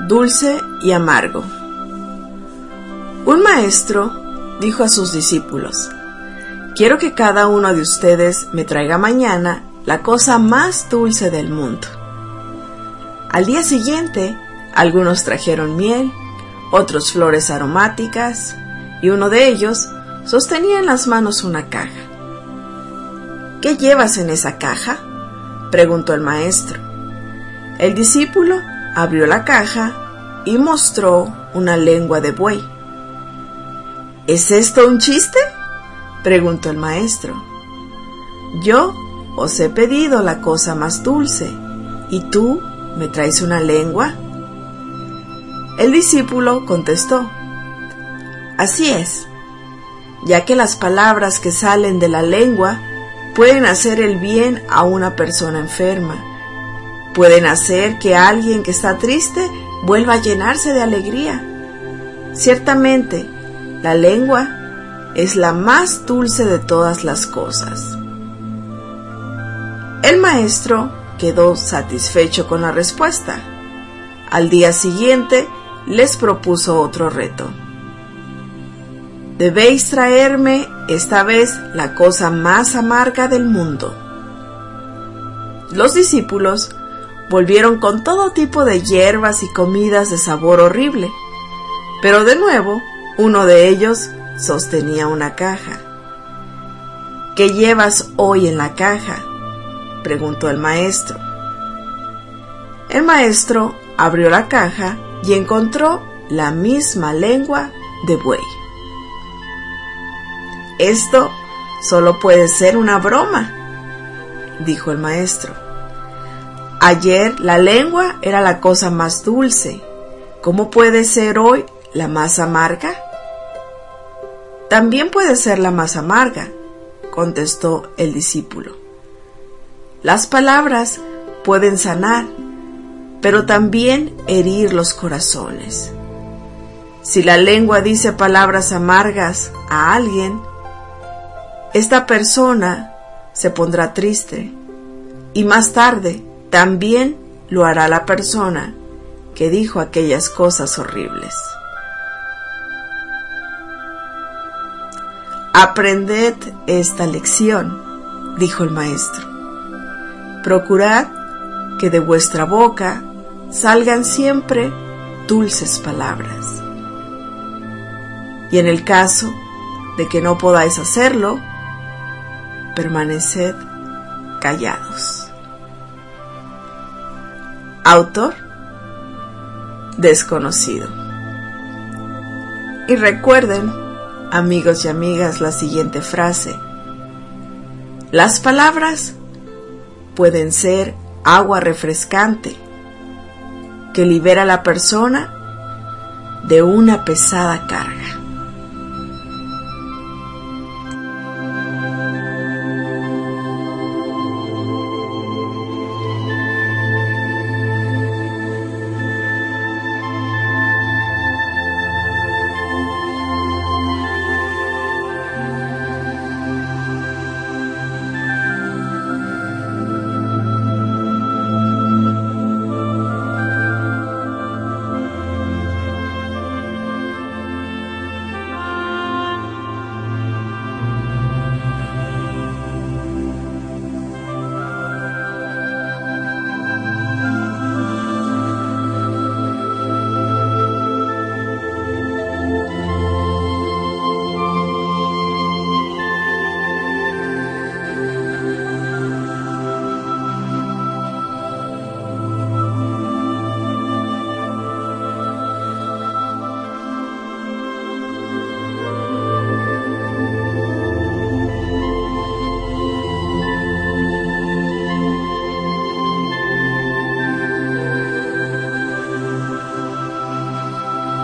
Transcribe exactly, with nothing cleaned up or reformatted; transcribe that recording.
dulce y amargo. Un maestro dijo a sus discípulos: quiero que cada uno de ustedes me traiga mañana la cosa más dulce del mundo. Al día siguiente, algunos trajeron miel, otros flores aromáticas, y uno de ellos sostenía en las manos una caja. ¿Qué llevas en esa caja?, preguntó el maestro. El discípulo abrió la caja y mostró una lengua de buey. ¿Es esto un chiste?, preguntó el maestro. Yo os he pedido la cosa más dulce, ¿y tú me traes una lengua? El discípulo contestó: así es, ya que las palabras que salen de la lengua pueden hacer el bien a una persona enferma, pueden hacer que alguien que está triste vuelva a llenarse de alegría. Ciertamente, la lengua es la más dulce de todas las cosas. El maestro quedó satisfecho con la respuesta. Al día siguiente les propuso otro reto. Debéis traerme esta vez la cosa más amarga del mundo. Los discípulos volvieron con todo tipo de hierbas y comidas de sabor horrible, pero de nuevo uno de ellos sostenía una caja. ¿Qué llevas hoy en la caja?, preguntó el maestro. El maestro abrió la caja y encontró la misma lengua de buey. Esto solo puede ser una broma, dijo el maestro. Ayer la lengua era la cosa más dulce. ¿Cómo puede ser hoy la más amarga? También puede ser la más amarga, contestó el discípulo. Las palabras pueden sanar, pero también herir los corazones. Si la lengua dice palabras amargas a alguien, esta persona se pondrá triste, y más tarde también lo hará la persona que dijo aquellas cosas horribles. Aprended esta lección, dijo el maestro. Procurad que de vuestra boca salgan siempre dulces palabras. Y en el caso de que no podáis hacerlo, permaneced callados. Autor desconocido. Y recuerden, amigos y amigas, la siguiente frase: las palabras pueden ser agua refrescante que libera a la persona de una pesada carga.